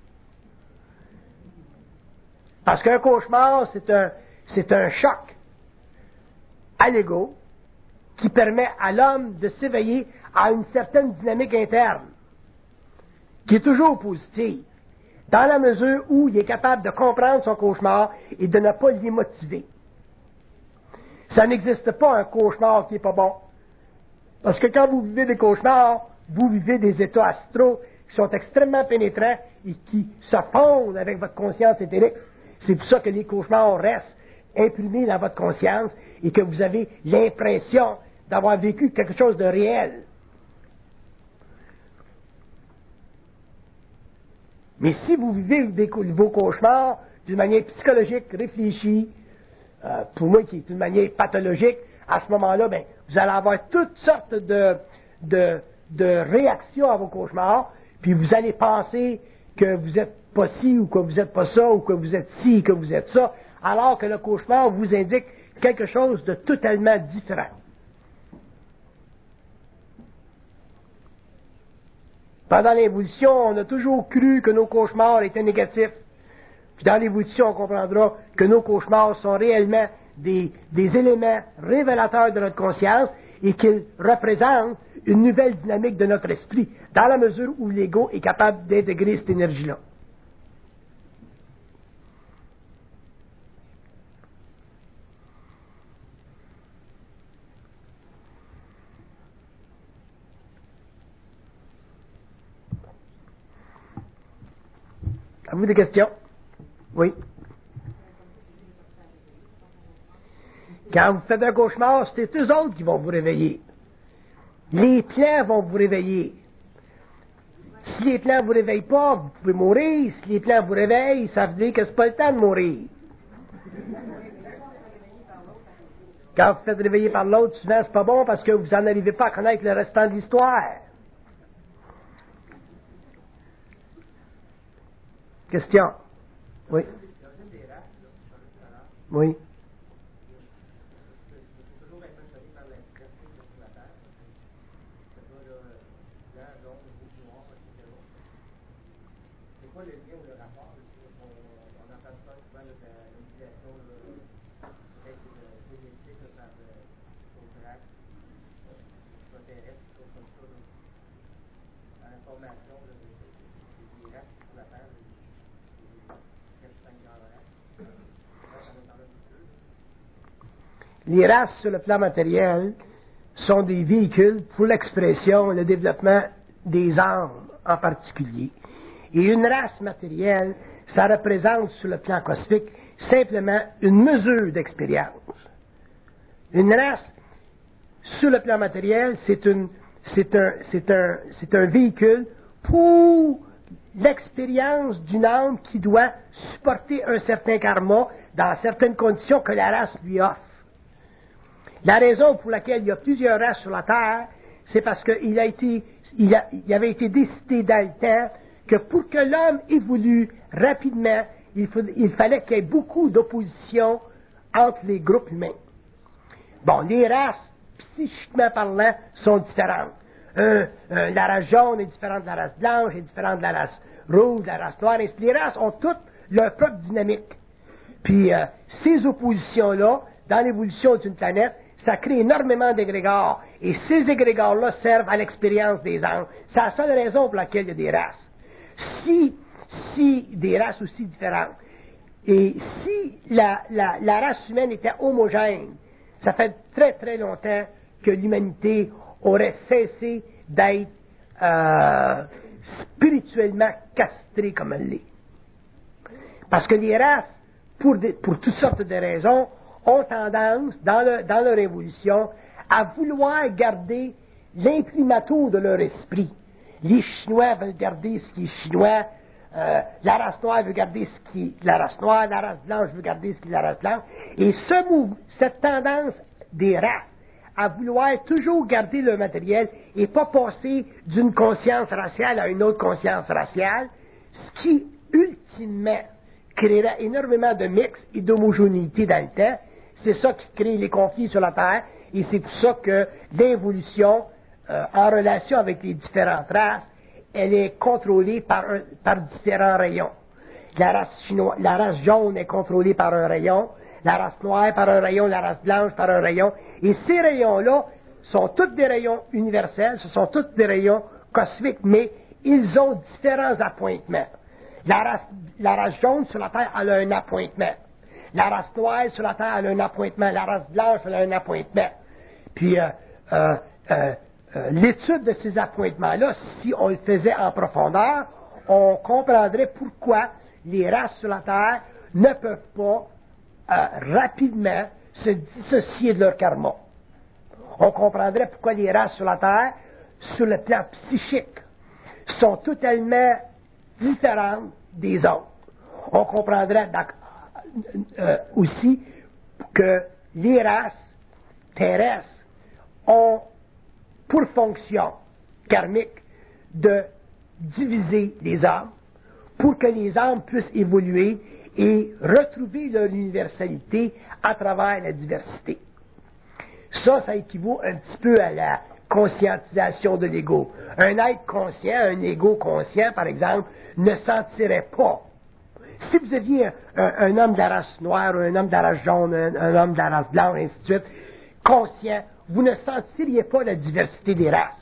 Parce qu'un cauchemar, c'est un, c'est un choc à l'ego qui permet à l'homme de s'éveiller à une certaine dynamique interne, qui est toujours positive, dans la mesure où il est capable de comprendre son cauchemar et de ne pas l'y motiver. Ça n'existe pas un cauchemar qui n'est pas bon. Parce que quand vous vivez des cauchemars, vous vivez des états astraux qui sont extrêmement pénétrants et qui se fondent avec votre conscience éthérique. C'est pour ça que les cauchemars restent imprimés dans votre conscience et que vous avez l'impression d'avoir vécu quelque chose de réel. Mais si vous vivez des, vos cauchemars d'une manière psychologique, réfléchie, euh, pour moi qui est une manière pathologique, à ce moment-là, ben, vous allez avoir toutes sortes de, de, de réactions à vos cauchemars, puis vous allez penser que vous n'êtes pas ci, ou que vous n'êtes pas ça, ou que vous êtes ci, que vous êtes ça, alors que le cauchemar vous indique quelque chose de totalement différent. Pendant l'évolution, on a toujours cru que nos cauchemars étaient négatifs. Puis dans l'évolution, on comprendra que nos cauchemars sont réellement des, des éléments révélateurs de notre conscience et qu'ils représentent une nouvelle dynamique de notre esprit, dans la mesure où l'ego est capable d'intégrer cette énergie-là. Avez-vous des questions? Oui. Quand vous faites un cauchemar, c'est eux autres qui vont vous réveiller. Les plans vont vous réveiller. Si les plans ne vous réveillent pas, vous pouvez mourir. Si les plans vous réveillent, ça veut dire que c'est pas le temps de mourir. Quand vous faites réveiller par l'autre, souvent c'est pas bon parce que vous n'en arrivez pas à connaître le restant de l'histoire. Question? Oui. Oui. Les races sur le plan matériel sont des véhicules pour l'expression et le développement des âmes en particulier. Et une race matérielle, ça représente sur le plan cosmique simplement une mesure d'expérience. Une race sur le plan matériel, c'est, une, c'est, un, c'est, un, c'est un véhicule pour l'expérience d'une âme qui doit supporter un certain karma dans certaines conditions que la race lui offre. La raison pour laquelle il y a plusieurs races sur la Terre, c'est parce qu'il a été, il, a, il avait été décidé dans le temps que pour que l'homme évolue rapidement, il, faut, il fallait qu'il y ait beaucoup d'opposition entre les groupes humains. Bon, les races, psychiquement parlant, sont différentes. Euh, euh, la race jaune est différente de la race blanche, est différente de la race rouge, de la race noire. Et les races ont toutes leur propre dynamique. Puis euh, ces oppositions-là, dans l'évolution d'une planète, ça crée énormément d'égrégores. Et ces égrégores-là servent à l'expérience des âmes. C'est la seule raison pour laquelle il y a des races. Si, si des races aussi différentes, et si la, la, la race humaine était homogène, ça fait très très longtemps que l'humanité aurait cessé d'être euh, spirituellement castrée comme elle l'est. Parce que les races, pour, des, pour toutes sortes de raisons, ont tendance, dans, le, dans leur évolution, à vouloir garder l'imprimatur de leur esprit. Les Chinois veulent garder ce qui est chinois, euh, la race noire veut garder ce qui est la race noire, la race blanche veut garder ce qui est la race blanche. Et ce move, cette tendance des races à vouloir toujours garder le matériel et pas passer d'une conscience raciale à une autre conscience raciale, ce qui, ultimement, créera énormément de mix et d'homogénéité dans le temps. C'est ça qui crée les conflits sur la Terre, et c'est pour ça que l'évolution, euh, en relation avec les différentes races, elle est contrôlée par, un, par différents rayons. La race, chinoise, la race jaune est contrôlée par un rayon, la race noire par un rayon, la race blanche par un rayon, et ces rayons-là sont tous des rayons universels, ce sont tous des rayons cosmiques, mais ils ont différents appointements. La race, la race jaune sur la Terre, elle a un appointement. La race noire sur la Terre, elle a un appointement. La race blanche, elle a un appointement. Puis, euh, euh, euh, euh, l'étude de ces appointements-là, si on le faisait en profondeur, on comprendrait pourquoi les races sur la Terre ne peuvent pas euh, rapidement se dissocier de leur karma. On comprendrait pourquoi les races sur la Terre, sur le plan psychique, sont totalement différentes des autres. On comprendrait euh, aussi que les races terrestres ont pour fonction karmique de diviser les âmes pour que les âmes puissent évoluer et retrouver leur universalité à travers la diversité. Ça, ça équivaut un petit peu à la conscientisation de l'ego. Un être conscient, un ego conscient, par exemple, ne sentirait pas. Si vous aviez un, un, un homme de la race noire, un homme de la race jaune, un, un homme de la race blanche, et ainsi de suite, conscient, vous ne sentiriez pas la diversité des races.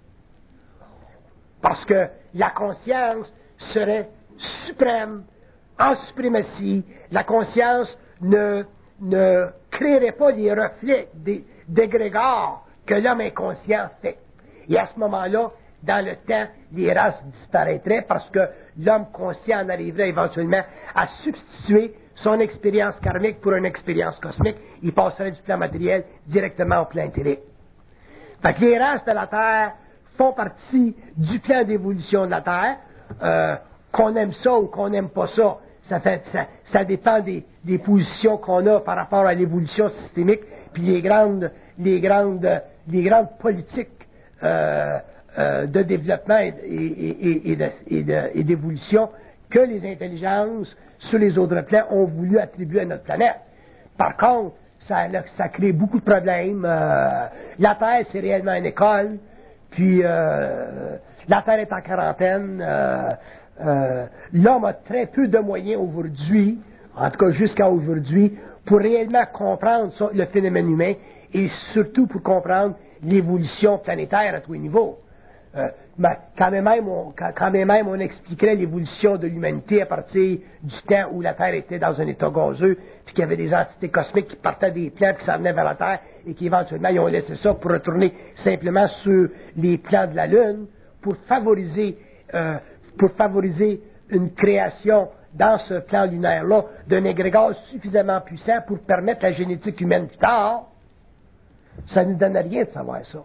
Parce que la conscience serait suprême, en suprématie. La conscience ne, ne créerait pas les reflets des, d'égrégores que l'homme inconscient fait. Et à ce moment-là, dans le temps, les races disparaîtraient parce que l'homme conscient en arriverait éventuellement à substituer son expérience karmique pour une expérience cosmique. Il passerait du plan matériel directement au plan intellect. Fait que les races de la Terre font partie du plan d'évolution de la Terre. Euh, qu'on aime ça ou qu'on n'aime pas ça, ça, fait, ça, ça dépend des, des positions qu'on a par rapport à l'évolution systémique, puis les grandes, les grandes, les grandes politiques euh, euh, de développement et, et, et, et, et, de, et d'évolution que les intelligences sur les autres plans ont voulu attribuer à notre planète. Par contre, ça, ça crée beaucoup de problèmes. Euh, la Terre, c'est réellement une école, puis euh, la Terre est en quarantaine. Euh, euh, l'homme a très peu de moyens aujourd'hui, en tout cas jusqu'à aujourd'hui, pour réellement comprendre ça, le phénomène humain et surtout pour comprendre l'évolution planétaire à tous les niveaux. Euh, ben, quand, même on, quand, quand même on expliquerait l'évolution de l'humanité à partir du temps où la Terre était dans un état gazeux, puis qu'il y avait des entités cosmiques qui partaient des plans, puis qui s'en venaient vers la Terre, et qui éventuellement ils ont laissé ça pour retourner simplement sur les plans de la Lune, pour favoriser, euh, pour favoriser une création dans ce plan lunaire-là d'un égrégore suffisamment puissant pour permettre la génétique humaine plus tard. Ça ne nous donne rien de savoir ça.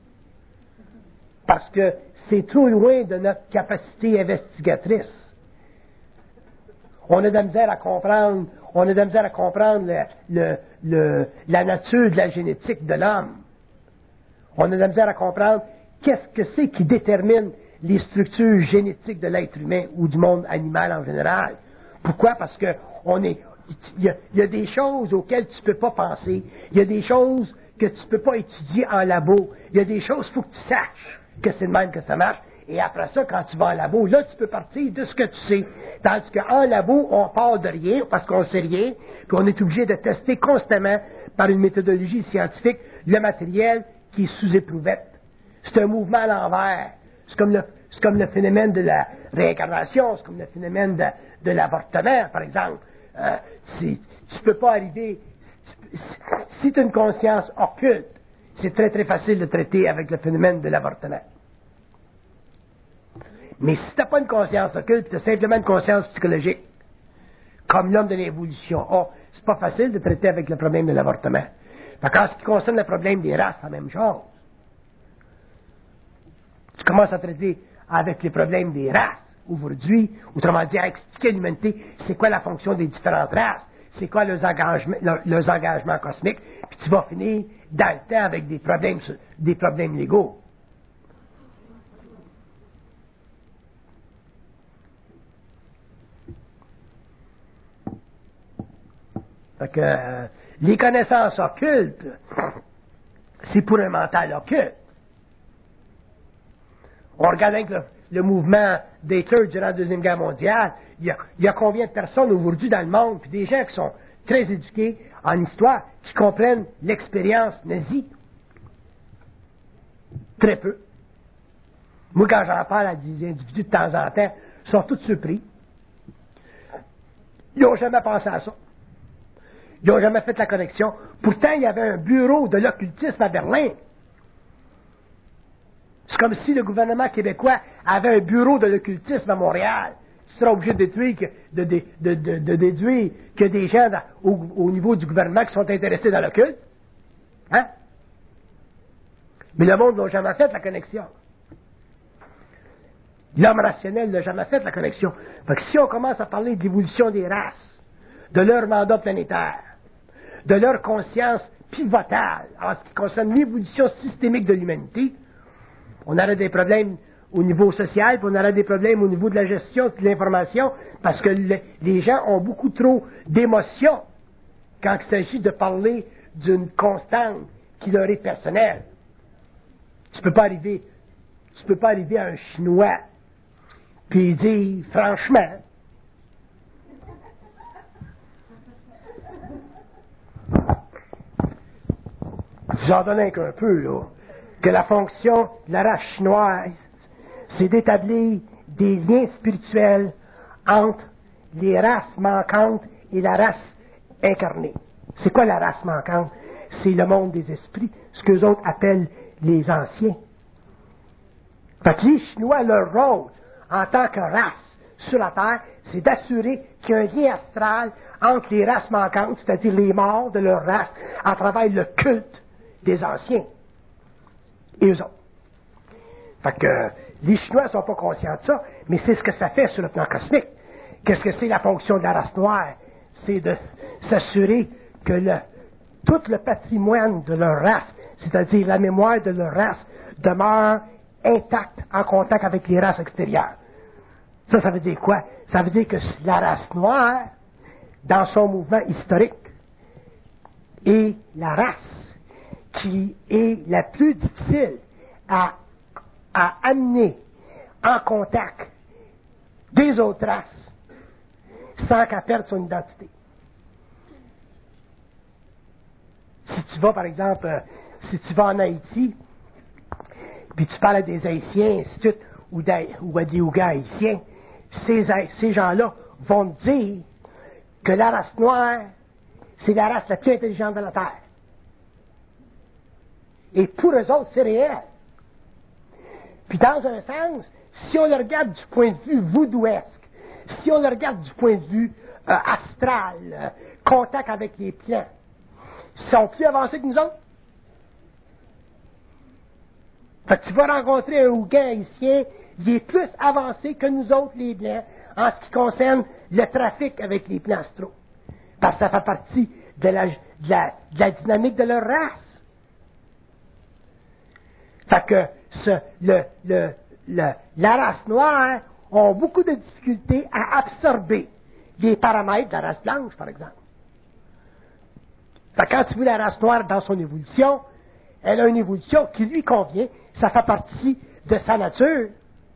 Parce que c'est trop loin de notre capacité investigatrice. On a de la misère à comprendre, on a de la misère à comprendre le, le, le, la nature de la génétique de l'homme. On a de la misère à comprendre qu'est-ce que c'est qui détermine les structures génétiques de l'être humain ou du monde animal en général. Pourquoi? Parce que on est, il y a, il y a des choses auxquelles tu ne peux pas penser. Il y a des choses que tu ne peux pas étudier en labo. Il y a des choses qu'il faut que tu saches que c'est de même que ça marche. Et après ça, quand tu vas en labo, là, tu peux partir de ce que tu sais. Tandis qu'en labo, on part de rien, parce qu'on ne sait rien, puis on est obligé de tester constamment, par une méthodologie scientifique, le matériel qui est sous éprouvette. C'est un mouvement à l'envers. C'est comme le, c'est comme le phénomène de la réincarnation, c'est comme le phénomène de, de l'avortement, par exemple. Euh, si, tu ne peux pas arriver... Si, si tu as une conscience occulte, c'est très très facile de traiter avec le phénomène de l'avortement. Mais si tu n'as pas une conscience occulte, tu as simplement une conscience psychologique, comme l'homme de l'évolution a, c'est pas facile de traiter avec le problème de l'avortement. Fait qu'en ce qui concerne le problème des races, c'est la même chose. Tu commences à traiter avec les problèmes des races aujourd'hui, autrement dit, à expliquer à l'humanité c'est quoi la fonction des différentes races, c'est quoi leurs engagements, leurs, leurs engagements cosmiques, puis tu vas finir dans le temps avec des problèmes, des problèmes légaux. Fait que euh, les connaissances occultes, c'est pour un mental occulte. On regarde avec le, le mouvement d'Hitler durant la Deuxième Guerre mondiale, il y, a, il y a combien de personnes aujourd'hui dans le monde, puis des gens qui sont très éduqués en histoire, qui comprennent l'expérience nazie? Très peu. Moi, quand j'en parle à des individus de temps en temps, ils sont tous surpris. Ils n'ont jamais pensé à ça. Ils n'ont jamais fait la connexion. Pourtant, il y avait un bureau de l'occultisme à Berlin. C'est comme si le gouvernement québécois avait un bureau de l'occultisme à Montréal. Tu seras obligé de déduire que, de, de, de, de, de déduire que des gens dans, au, au niveau du gouvernement qui sont intéressés dans l'occulte. Hein? Mais le monde n'a jamais fait la connexion. L'homme rationnel n'a jamais fait la connexion. Fait que si on commence à parler de l'évolution des races, de leur mandat planétaire, de leur conscience pivotale en ce qui concerne l'évolution systémique de l'humanité, on aurait des problèmes au niveau social, puis on aurait des problèmes au niveau de la gestion de l'information, parce que le, les gens ont beaucoup trop d'émotions quand il s'agit de parler d'une constante qui leur est personnelle. Tu peux pas arriver, tu peux pas arriver à un Chinois puis dire franchement, j'en donne un peu là, que la fonction de la race chinoise, c'est d'établir des liens spirituels entre les races manquantes et la race incarnée. C'est quoi la race manquante? C'est le monde des esprits, ce qu'eux autres appellent les anciens. Fait que les Chinois, leur rôle en tant que race sur la Terre, c'est d'assurer qu'il y a un lien astral entre les races manquantes, c'est-à-dire les morts de leur race, à travers le culte des anciens et eux autres. Fait que les Chinois ne sont pas conscients de ça, mais c'est ce que ça fait sur le plan cosmique. Qu'est-ce que c'est la fonction de la race noire? C'est de s'assurer que le, tout le patrimoine de leur race, c'est-à-dire la mémoire de leur race, demeure intacte en contact avec les races extérieures. Ça, ça veut dire quoi? Ça veut dire que la race noire, dans son mouvement historique, est la race qui est la plus difficile à, à amener en contact des autres races sans qu'elle perde son identité. Si tu vas, par exemple, euh, si tu vas en Haïti, puis tu parles à des Haïtiens, ainsi de suite, ou, ou à des Ougas haïtiens, ces, ces gens-là vont te dire que la race noire, c'est la race la plus intelligente de la Terre. Et pour eux autres, c'est réel. Puis dans un sens, si on le regarde du point de vue voodooesque, si on le regarde du point de vue euh, astral, euh, contact avec les plans, ils sont plus avancés que nous autres. Fait que tu vas rencontrer un Ougan haïtien, il est plus avancé que nous autres, les Blancs, en ce qui concerne le trafic avec les plans astraux. Parce que ça fait partie de la, de la, de la dynamique de leur race. Fait que ce, le, le, le, la race noire a beaucoup de difficultés à absorber les paramètres de la race blanche, par exemple. Fait que quand tu vois la race noire dans son évolution, elle a une évolution qui lui convient, ça fait partie de sa nature.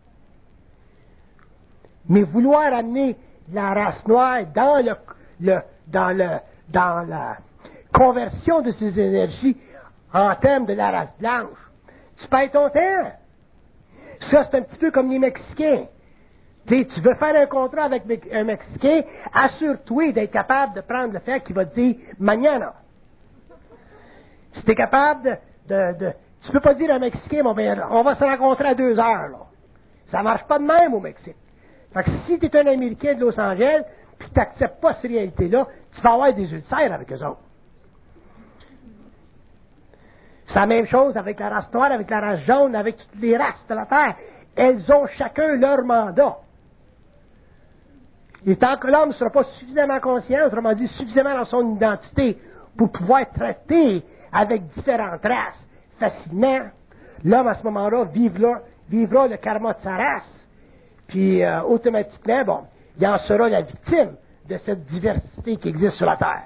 Mais vouloir amener la race noire dans le, le, dans le, dans la conversion de ses énergies en termes de la race blanche, tu perds ton temps. Ça, c'est un petit peu comme les Mexicains. T'sais, tu veux faire un contrat avec un Mexicain, assure-toi d'être capable de prendre le fait qu'il va te dire « mañana ». Si tu es capable de, de, de... Tu peux pas dire à un Mexicain, bon, ben, on va se rencontrer à deux heures, là. Ça marche pas de même au Mexique. Fait que si tu es un Américain de Los Angeles, puis tu n'acceptes pas cette réalité-là, tu vas avoir des ulcères avec eux autres. C'est la même chose avec la race noire, avec la race jaune, avec toutes les races de la Terre. Elles ont chacun leur mandat. Et tant que l'homme ne sera pas suffisamment conscient, autrement dit, suffisamment dans son identité, pour pouvoir traiter avec différentes races facilement, l'homme à ce moment-là vivra, vivra le karma de sa race. Puis euh, automatiquement, bon, il en sera la victime de cette diversité qui existe sur la Terre.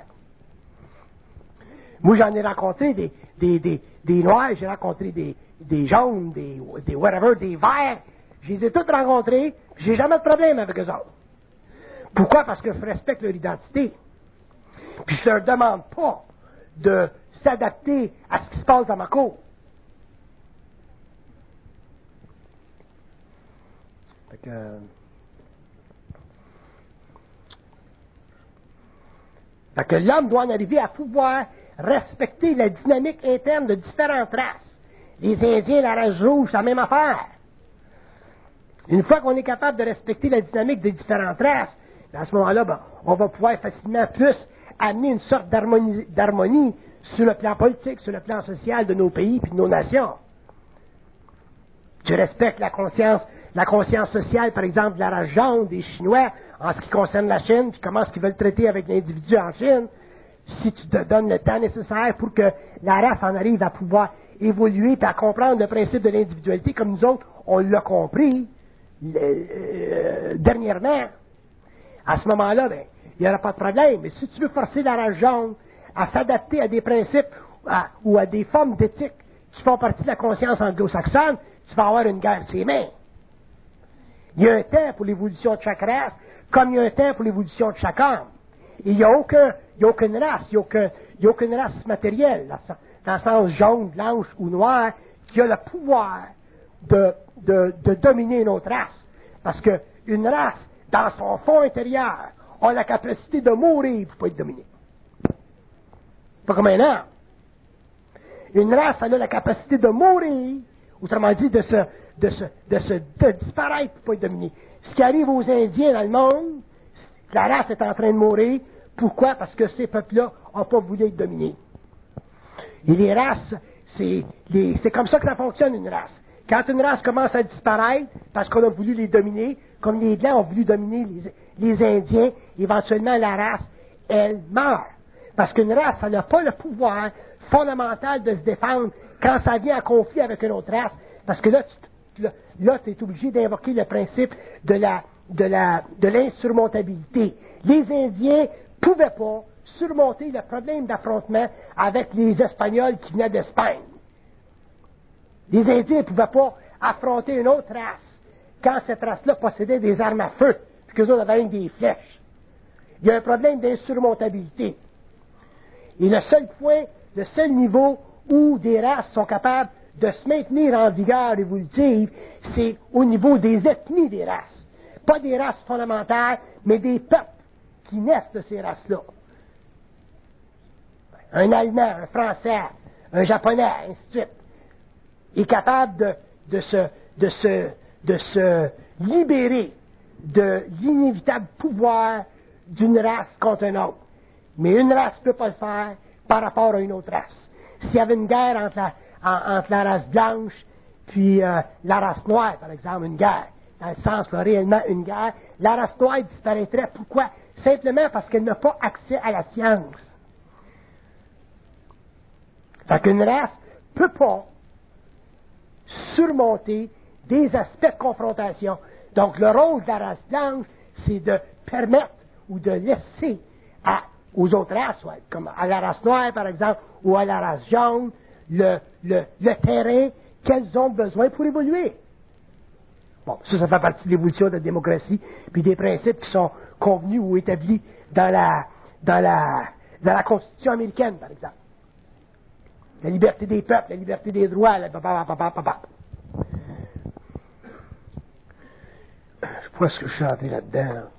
Moi, j'en ai rencontré des, des, des, des noirs, j'ai rencontré des, des jaunes, des, des whatever, des verts. Je les ai tous rencontrés, puis j'ai jamais de problème avec eux autres. Pourquoi? Parce que je respecte leur identité. Puis je leur demande pas de s'adapter à ce qui se passe dans ma cour. Fait que, fait que l'homme doit en arriver à pouvoir respecter la dynamique interne de différentes races. Les Indiens, la race rouge, c'est la même affaire. Une fois qu'on est capable de respecter la dynamique des différentes races, à ce moment-là, ben, on va pouvoir facilement plus amener une sorte d'harmonie, d'harmonie sur le plan politique, sur le plan social de nos pays et de nos nations. Je respecte la conscience, la conscience sociale, par exemple, de la race jaune, des Chinois, en ce qui concerne la Chine, puis comment est-ce qu'ils veulent traiter avec l'individu en Chine. Si tu te donnes le temps nécessaire pour que la race en arrive à pouvoir évoluer et à comprendre le principe de l'individualité, comme nous autres, on l'a compris le, euh, dernièrement, à ce moment-là, ben, il n'y aura pas de problème. Mais si tu veux forcer la race jaune à s'adapter à des principes à, ou à des formes d'éthique qui font partie de la conscience anglo-saxonne, tu vas avoir une guerre de ses mains. Il y a un temps pour l'évolution de chaque race, comme il y a un temps pour l'évolution de chaque homme. Et il n'y a, aucun, il y a aucune race, il n'y a, aucun, il y a aucune race matérielle, dans le sens jaune, blanche ou noire, qui a le pouvoir de, de, de dominer une autre race. Parce qu'une race, dans son fond intérieur, a la capacité de mourir pour ne pas être dominée. Pas comme un homme. Une race, elle a la capacité de mourir, autrement dit, de se, de se, de se de disparaître pour ne pas être dominée. Ce qui arrive aux Indiens dans le monde, la race est en train de mourir. Pourquoi? Parce que ces peuples-là n'ont pas voulu être dominés. Et les races, c'est, les, c'est comme ça que ça fonctionne, une race. Quand une race commence à disparaître, parce qu'on a voulu les dominer, comme les Blancs ont voulu dominer les, les Indiens, éventuellement la race, elle meurt. Parce qu'une race, elle n'a pas le pouvoir fondamental de se défendre quand ça vient en conflit avec une autre race. Parce que là, tu là, là, es obligé d'invoquer le principe de la, de la, de l'insurmontabilité. Les Indiens ne pouvaient pas surmonter le problème d'affrontement avec les Espagnols qui venaient d'Espagne. Les Indiens ne pouvaient pas affronter une autre race quand cette race-là possédait des armes à feu, puis qu'eux autres avaient des flèches. Il y a un problème d'insurmontabilité. Et le seul point, le seul niveau où des races sont capables de se maintenir en vigueur évolutive, c'est au niveau des ethnies des races. Pas des races fondamentales, mais des peuples qui naissent de ces races-là. Un Allemand, un Français, un Japonais, ainsi de suite, est capable de, de, se, de, se, de se libérer de l'inévitable pouvoir d'une race contre une autre. Mais une race ne peut pas le faire par rapport à une autre race. S'il y avait une guerre entre la, en, entre la race blanche puis euh, la race noire, par exemple, une guerre, dans le sens là, réellement une guerre, la race noire disparaîtrait. Pourquoi? Simplement parce qu'elle n'a pas accès à la science. Fait qu'une race ne peut pas surmonter des aspects de confrontation. Donc, le rôle de la race blanche, c'est de permettre ou de laisser à, aux autres races, ouais, comme à la race noire, par exemple, ou à la race jaune, le, le, le terrain qu'elles ont besoin pour évoluer. Bon, ça, ça fait partie de l'évolution de la démocratie, puis des principes qui sont convenus ou établis dans la, dans la, dans la Constitution américaine, par exemple. La liberté des peuples, la liberté des droits, la papa, papa, papa. Je sais pas ce que je suis entré là-dedans, là.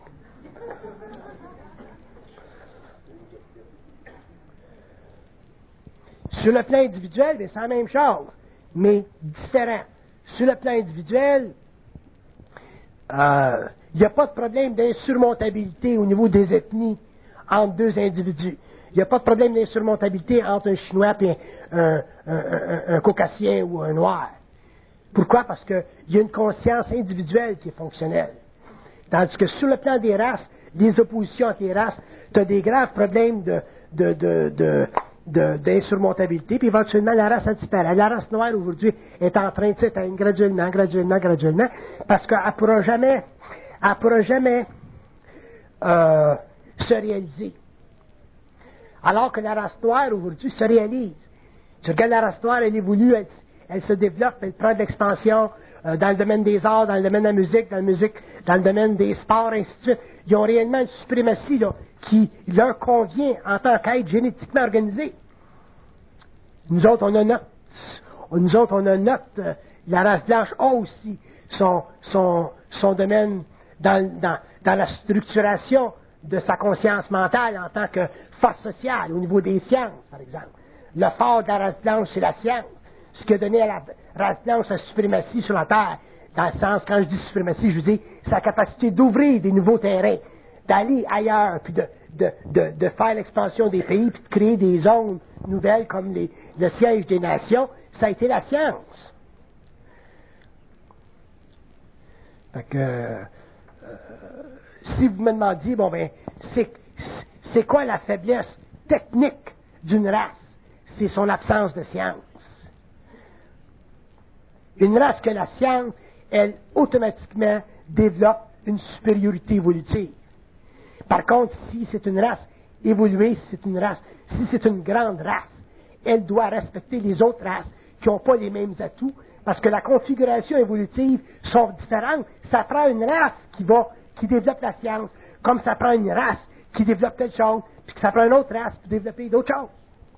Sur le plan individuel, c'est la même chose, mais différent. Sur le plan individuel, il euh, n'y a pas de problème d'insurmontabilité au niveau des ethnies entre deux individus. Il n'y a pas de problème d'insurmontabilité entre un Chinois et un, un, un, un, un Caucasien ou un Noir. Pourquoi? Parce qu'il y a une conscience individuelle qui est fonctionnelle. Tandis que sur le plan des races, des oppositions entre les races, tu as des graves problèmes de, de, de, de, de, d'insurmontabilité, puis éventuellement la race a disparu. La race noire aujourd'hui est en train de s'éteindre graduellement, graduellement, graduellement, parce qu'elle ne pourra jamais, elle pourra jamais euh, se réaliser. Alors que la race noire, aujourd'hui, se réalise. Tu regardes la race noire, elle évolue, elle, elle se développe, elle prend de l'expansion euh, dans le domaine des arts, dans le domaine de la musique, dans, la musique, dans le domaine des sports, ainsi de suite. Ils ont réellement une suprématie là, qui leur convient en tant qu'être génétiquement organisé. Nous autres, on a notre... Nous autres, on a notre... Euh, la race blanche a aussi son, son, son domaine dans, dans, dans la structuration de sa conscience mentale en tant que force sociale, au niveau des sciences, par exemple. Le fort de la race blanche, c'est la science. Ce qui a donné à la race blanche sa suprématie sur la Terre. Dans le sens, quand je dis suprématie, je veux dire sa capacité d'ouvrir des nouveaux terrains, d'aller ailleurs, puis de, de, de, de faire l'expansion des pays, puis de créer des zones nouvelles comme les, le siège des nations, ça a été la science. Fait que... Euh, si vous me demandiez, bon ben, c'est, c'est quoi la faiblesse technique d'une race? C'est son absence de science. Une race que la science, elle, automatiquement, développe une supériorité évolutive. Par contre, si c'est une race évoluée, si c'est une race, si c'est une grande race, elle doit respecter les autres races qui n'ont pas les mêmes atouts, parce que la configuration évolutive sont différentes. Ça prend une race qui va qui développe la science, comme ça prend une race qui développe telle chose, puis que ça prend une autre race pour développer d'autres choses.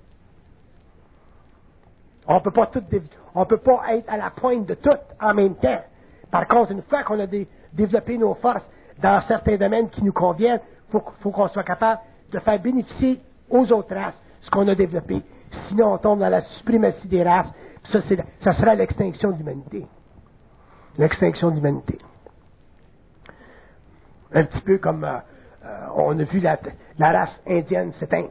On peut pas tout, on peut pas être à la pointe de tout en même temps. Par contre, une fois qu'on a dé, développé nos forces dans certains domaines qui nous conviennent, il faut, faut qu'on soit capable de faire bénéficier aux autres races ce qu'on a développé. Sinon, on tombe dans la suprématie des races, puis ça, c'est, ça sera l'extinction de l'humanité. L'extinction de l'humanité. Un petit peu comme euh, euh, on a vu la, la race indienne s'éteindre.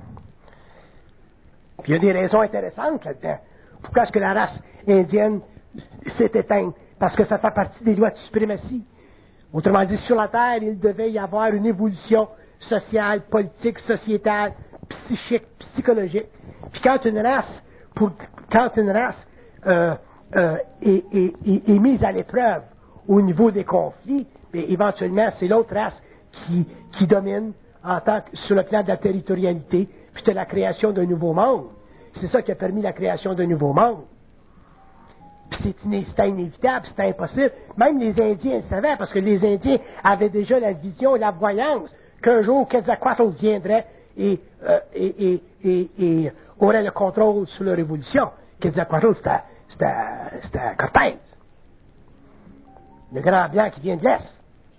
Puis il y a des raisons intéressantes là-dedans. Pourquoi est-ce que la race indienne s'éteindre, parce que ça fait partie des lois de suprématie. Autrement dit, sur la Terre, il devait y avoir une évolution sociale, politique, sociétale, psychique, psychologique. Puis quand une race, pour, quand une race euh, euh, est, est, est, est mise à l'épreuve au niveau des conflits, bien, éventuellement, c'est l'autre race qui, qui domine en tant que, sur le plan de la territorialité, puis de la création d'un nouveau monde. C'est ça qui a permis la création d'un nouveau monde. Puis c'est iné, c'était inévitable, c'était impossible. Même les Indiens le savaient, parce que les Indiens avaient déjà la vision et la voyance qu'un jour Quetzalcoatl viendrait et, euh, et, et, et, et aurait le contrôle sur leur révolution. Quetzalcoatl, c'était, c'était, c'était Cortés, le grand blanc qui vient de l'Est.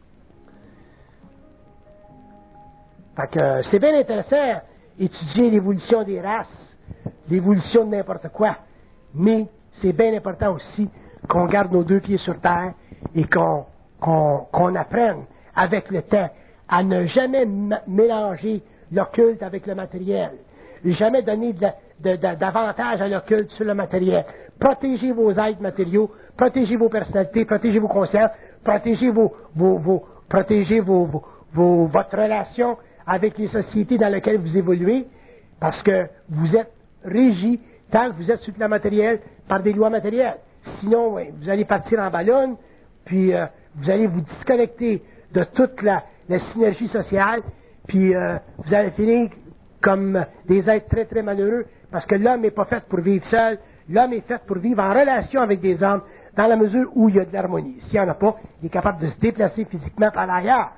Fait que c'est bien intéressant étudier l'évolution des races, l'évolution de n'importe quoi, mais c'est bien important aussi qu'on garde nos deux pieds sur terre et qu'on, qu'on, qu'on apprenne avec le temps à ne jamais m- mélanger l'occulte avec le matériel. Jamais donner de, de, de, d'avantage à l'occulte sur le matériel. Protégez vos êtres matériaux, protégez vos personnalités, protégez vos consciences, protégez vos, vos, vos, protégez vos, vos, vos, votre relation avec les sociétés dans lesquelles vous évoluez, parce que vous êtes régi, tant que vous êtes sur le matériel, par des lois matérielles. Sinon, ouais, vous allez partir en ballon, puis euh, vous allez vous disconnecter de toute la, la synergie sociale, puis euh, vous allez finir comme des êtres très, très malheureux, parce que l'homme n'est pas fait pour vivre seul, l'homme est fait pour vivre en relation avec des hommes, dans la mesure où il y a de l'harmonie. S'il n'y en a pas, il est capable de se déplacer physiquement par ailleurs.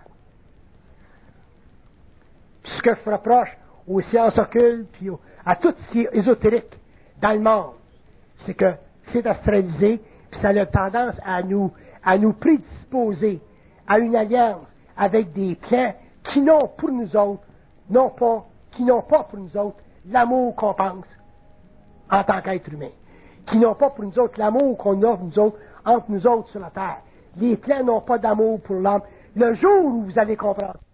Puis ce que je reproche aux sciences occultes, puis au, à tout ce qui est ésotérique dans le monde, c'est que c'est astralisé, puis ça a tendance à nous, à nous prédisposer à une alliance avec des plans qui n'ont pour nous autres, non pas, qui n'ont pas pour nous autres l'amour qu'on pense en tant qu'être humain, qui n'ont pas pour nous autres l'amour qu'on offre nous autres, entre nous autres sur la terre. Les plans n'ont pas d'amour pour l'homme. Le jour où vous allez comprendre